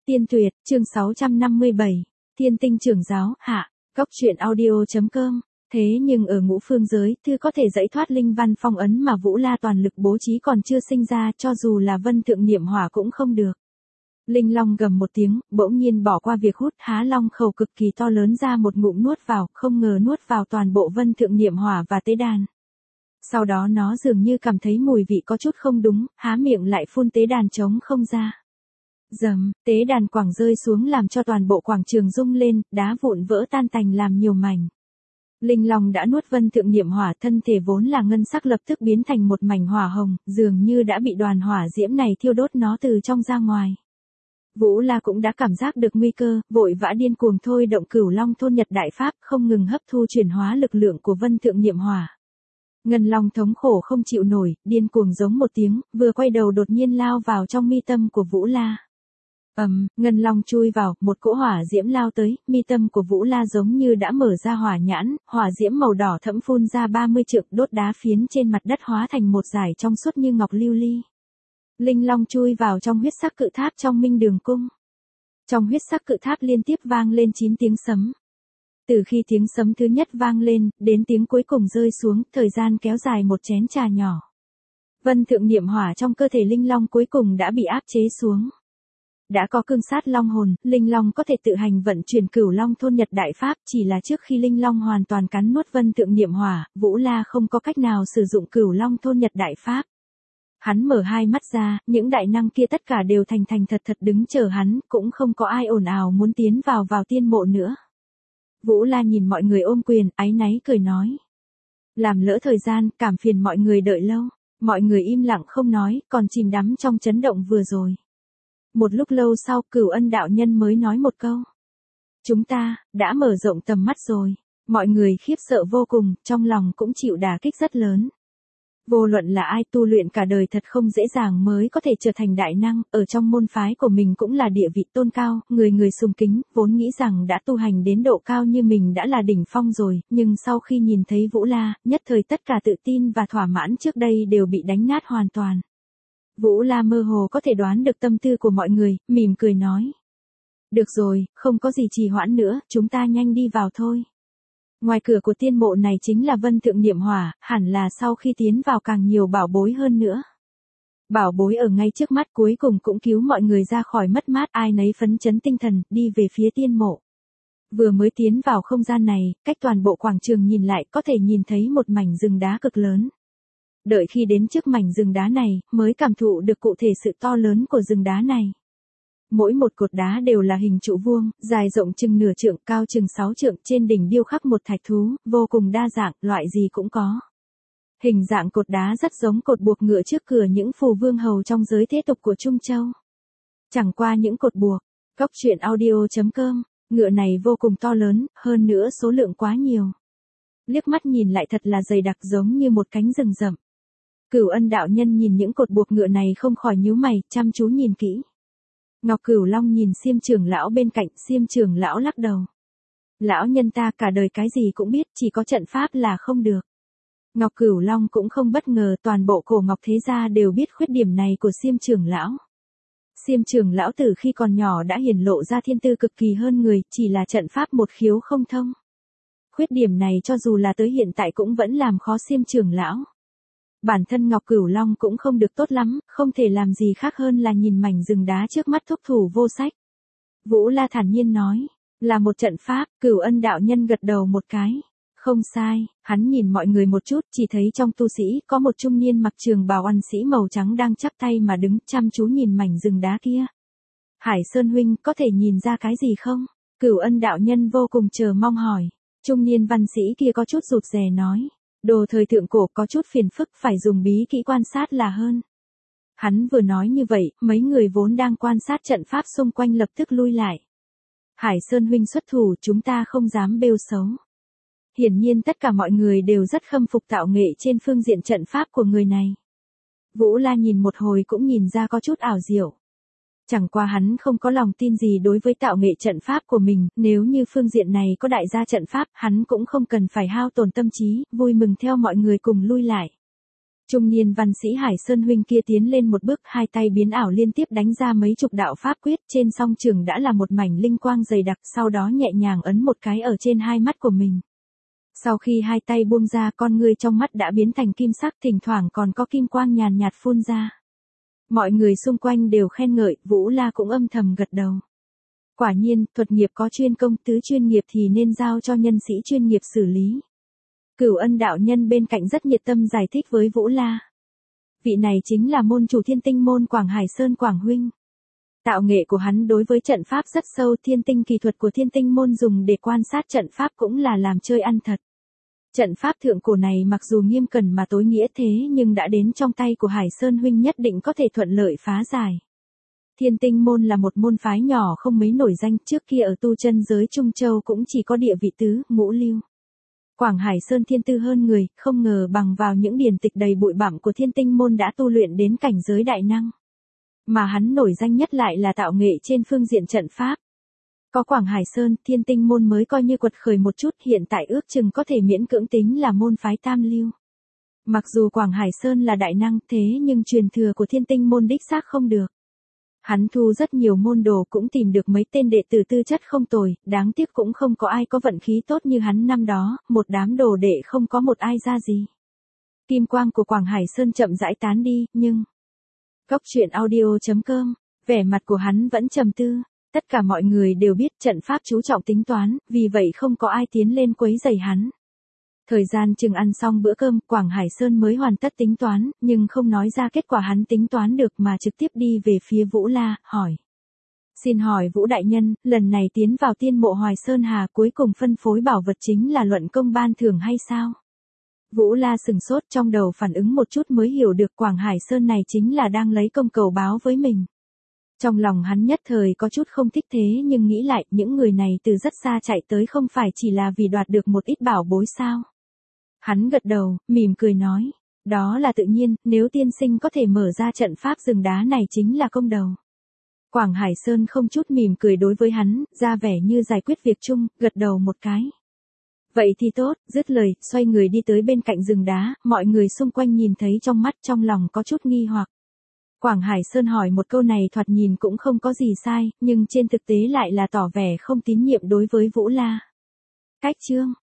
Tiên Tuyệt, chương 657, Thiên Tinh Trưởng Giáo, hạ, Góc truyện audio.com. Thế nhưng ở ngũ phương giới, thư có thể giải thoát linh văn phong ấn mà Vũ La toàn lực bố trí còn chưa sinh ra, cho dù là Vân Thượng Niệm Hỏa cũng không được. Linh Long gầm một tiếng, bỗng nhiên bỏ qua việc hút, há long khẩu cực kỳ to lớn ra một ngụm nuốt vào, không ngờ nuốt vào toàn bộ Vân Thượng Niệm Hỏa và tế đàn. Sau đó nó dường như cảm thấy mùi vị có chút không đúng, há miệng lại phun tế đàn trống không ra. Dầm, tế đàn quảng rơi xuống làm cho toàn bộ quảng trường rung lên, đá vụn vỡ tan tành làm nhiều mảnh. Linh Long đã nuốt Vân Thượng Niệm Hỏa, thân thể vốn là ngân sắc lập tức biến thành một mảnh hỏa hồng, dường như đã bị đoàn hỏa diễm này thiêu đốt nó từ trong ra ngoài. Vũ La cũng đã cảm giác được nguy cơ, vội vã điên cuồng thôi động Cửu Long Thôn Nhật Đại Pháp, không ngừng hấp thu chuyển hóa lực lượng của Vân Thượng Niệm Hỏa. Ngân Long thống khổ không chịu nổi, điên cuồng giống một tiếng, vừa quay đầu đột nhiên lao vào trong mi tâm của Vũ La. Ngân Long chui vào, một cỗ hỏa diễm lao tới, mi tâm của Vũ La giống như đã mở ra hỏa nhãn, hỏa diễm màu đỏ thẫm phun ra 30 trượng, đốt đá phiến trên mặt đất hóa thành một dải trong suốt như ngọc lưu ly. Linh Long chui vào trong huyết sắc cự tháp trong Minh Đường Cung. Trong huyết sắc cự tháp liên tiếp vang lên 9 tiếng sấm. Từ khi tiếng sấm thứ nhất vang lên, đến tiếng cuối cùng rơi xuống, thời gian kéo dài một chén trà nhỏ. Vân Thượng Niệm Hỏa trong cơ thể Linh Long cuối cùng đã bị áp chế xuống. Đã có cương sát long hồn, Linh Long có thể tự hành vận chuyển Cửu Long Thôn Nhật Đại Pháp, chỉ là trước khi Linh Long hoàn toàn cắn nuốt Vân Thượng Niệm Hỏa, Vũ La không có cách nào sử dụng Cửu Long Thôn Nhật Đại Pháp. Hắn mở hai mắt ra, những đại năng kia tất cả đều thành thật đứng chờ hắn, cũng không có ai ồn ào muốn tiến vào tiên mộ nữa. Vũ La nhìn mọi người ôm quyền, áy náy cười nói. Làm lỡ thời gian, cảm phiền mọi người đợi lâu. Mọi người im lặng không nói, còn chìm đắm trong chấn động vừa rồi. Một lúc lâu sau, Cửu Ân đạo nhân mới nói một câu. Chúng ta, đã mở rộng tầm mắt rồi. Mọi người khiếp sợ vô cùng, trong lòng cũng chịu đả kích rất lớn. Vô luận là ai tu luyện cả đời thật không dễ dàng mới có thể trở thành đại năng, ở trong môn phái của mình cũng là địa vị tôn cao, người sùng kính, vốn nghĩ rằng đã tu hành đến độ cao như mình đã là đỉnh phong rồi, nhưng sau khi nhìn thấy Vũ La, nhất thời tất cả tự tin và thỏa mãn trước đây đều bị đánh nát hoàn toàn. Vũ La mơ hồ có thể đoán được tâm tư của mọi người, mỉm cười nói. Được rồi, không có gì trì hoãn nữa, chúng ta nhanh đi vào thôi. Ngoài cửa của tiên mộ này chính là Vân Thượng Niệm Hỏa, hẳn là sau khi tiến vào càng nhiều bảo bối hơn nữa. Bảo bối ở ngay trước mắt cuối cùng cũng cứu mọi người ra khỏi mất mát, ai nấy phấn chấn tinh thần, đi về phía tiên mộ. Vừa mới tiến vào không gian này, cách toàn bộ quảng trường nhìn lại có thể nhìn thấy một mảnh rừng đá cực lớn. Đợi khi đến trước mảnh rừng đá này, mới cảm thụ được cụ thể sự to lớn của rừng đá này. Mỗi một cột đá đều là hình trụ vuông, dài rộng chừng nửa trượng, cao chừng 6 trượng, trên đỉnh điêu khắc một thạch thú, vô cùng đa dạng, loại gì cũng có. Hình dạng cột đá rất giống cột buộc ngựa trước cửa những phù vương hầu trong giới thế tục của Trung Châu. Chẳng qua những cột buộc, Góc truyện audio.com, ngựa này vô cùng to lớn, hơn nữa số lượng quá nhiều. Liếc mắt nhìn lại thật là dày đặc giống như một cánh rừng rậm. Cửu Ân đạo nhân nhìn những cột buộc ngựa này không khỏi nhíu mày, chăm chú nhìn kỹ. Ngọc Cửu Long nhìn Xiêm trưởng lão bên cạnh, Xiêm trưởng lão lắc đầu. Lão nhân ta cả đời cái gì cũng biết, chỉ có trận pháp là không được. Ngọc Cửu Long cũng không bất ngờ, toàn bộ cổ Ngọc thế gia đều biết khuyết điểm này của Xiêm trưởng lão. Xiêm trưởng lão từ khi còn nhỏ đã hiển lộ ra thiên tư cực kỳ hơn người, chỉ là trận pháp một khiếu không thông. Khuyết điểm này cho dù là tới hiện tại cũng vẫn làm khó Xiêm trưởng lão. Bản thân Ngọc Cửu Long cũng không được tốt lắm, không thể làm gì khác hơn là nhìn mảnh rừng đá trước mắt thúc thủ vô sách. Vũ La thản nhiên nói, là một trận pháp, Cửu Ân đạo nhân gật đầu một cái. Không sai, hắn nhìn mọi người một chút, chỉ thấy trong tu sĩ có một trung niên mặc trường bào ăn sĩ màu trắng đang chắp tay mà đứng chăm chú nhìn mảnh rừng đá kia. Hải Sơn huynh, có thể nhìn ra cái gì không? Cửu Ân đạo nhân vô cùng chờ mong hỏi. Trung niên văn sĩ kia có chút rụt rè nói. Đồ thời thượng cổ có chút phiền phức, phải dùng bí kỹ quan sát là hơn. Hắn vừa nói như vậy, mấy người vốn đang quan sát trận pháp xung quanh lập tức lui lại. Hải Sơn huynh xuất thủ, chúng ta không dám bêu xấu. Hiển nhiên tất cả mọi người đều rất khâm phục tạo nghệ trên phương diện trận pháp của người này. Vũ La nhìn một hồi cũng nhìn ra có chút ảo diệu. Chẳng qua hắn không có lòng tin gì đối với tạo nghệ trận pháp của mình, nếu như phương diện này có đại gia trận pháp, hắn cũng không cần phải hao tổn tâm trí, vui mừng theo mọi người cùng lui lại. Trung niên văn sĩ Hải Sơn huynh kia tiến lên một bước, hai tay biến ảo liên tiếp đánh ra mấy chục đạo pháp quyết, trên song trường đã là một mảnh linh quang dày đặc, sau đó nhẹ nhàng ấn một cái ở trên hai mắt của mình. Sau khi hai tay buông ra, con ngươi trong mắt đã biến thành kim sắc, thỉnh thoảng còn có kim quang nhàn nhạt phun ra. Mọi người xung quanh đều khen ngợi, Vũ La cũng âm thầm gật đầu. Quả nhiên, thuật nghiệp có chuyên công, tứ chuyên nghiệp thì nên giao cho nhân sĩ chuyên nghiệp xử lý. Cửu Ân đạo nhân bên cạnh rất nhiệt tâm giải thích với Vũ La. Vị này chính là môn chủ Thiên Tinh môn Quảng Hải Sơn Quảng huynh. Tạo nghệ của hắn đối với trận pháp rất sâu, thiên tinh kỳ thuật của Thiên Tinh môn dùng để quan sát trận pháp cũng là làm chơi ăn thật. Trận pháp thượng cổ này mặc dù nghiêm cẩn mà tối nghĩa thế nhưng đã đến trong tay của Hải Sơn huynh nhất định có thể thuận lợi phá giải. Thiên Tinh môn là một môn phái nhỏ không mấy nổi danh, trước kia ở tu chân giới Trung Châu cũng chỉ có địa vị tứ, ngũ lưu. Quảng Hải Sơn thiên tư hơn người, không ngờ bằng vào những điển tịch đầy bụi bặm của Thiên Tinh môn đã tu luyện đến cảnh giới đại năng. Mà hắn nổi danh nhất lại là tạo nghệ trên phương diện trận pháp. Có Quảng Hải Sơn, Thiên Tinh môn mới coi như quật khởi một chút, hiện tại ước chừng có thể miễn cưỡng tính là môn phái tam lưu. Mặc dù Quảng Hải Sơn là đại năng thế nhưng truyền thừa của Thiên Tinh môn đích xác không được. Hắn thu rất nhiều môn đồ cũng tìm được mấy tên đệ tử tư chất không tồi, đáng tiếc cũng không có ai có vận khí tốt như hắn năm đó, một đám đồ đệ không có một ai ra gì. Kim quang của Quảng Hải Sơn chậm rãi tán đi, nhưng... Góc truyện audio.com, vẻ mặt của hắn vẫn trầm tư. Tất cả mọi người đều biết trận pháp chú trọng tính toán, vì vậy không có ai tiến lên quấy rầy hắn. Thời gian chừng ăn xong bữa cơm, Quảng Hải Sơn mới hoàn tất tính toán, nhưng không nói ra kết quả hắn tính toán được mà trực tiếp đi về phía Vũ La, hỏi. Xin hỏi Vũ Đại Nhân, lần này tiến vào tiên mộ Hoài Sơn Hà cuối cùng phân phối bảo vật chính là luận công ban thưởng hay sao? Vũ La sừng sốt, trong đầu phản ứng một chút mới hiểu được Quảng Hải Sơn này chính là đang lấy công cầu báo với mình. Trong lòng hắn nhất thời có chút không thích thế nhưng nghĩ lại những người này từ rất xa chạy tới không phải chỉ là vì đoạt được một ít bảo bối sao. Hắn gật đầu, mỉm cười nói, đó là tự nhiên, nếu tiên sinh có thể mở ra trận pháp rừng đá này chính là công đầu. Quảng Hải Sơn không chút mỉm cười đối với hắn, ra vẻ như giải quyết việc chung, gật đầu một cái. Vậy thì tốt, dứt lời, xoay người đi tới bên cạnh rừng đá, mọi người xung quanh nhìn thấy trong mắt trong lòng có chút nghi hoặc. Quảng Hải Sơn hỏi một câu này thoạt nhìn cũng không có gì sai, nhưng trên thực tế lại là tỏ vẻ không tín nhiệm đối với Vũ La. Cách chương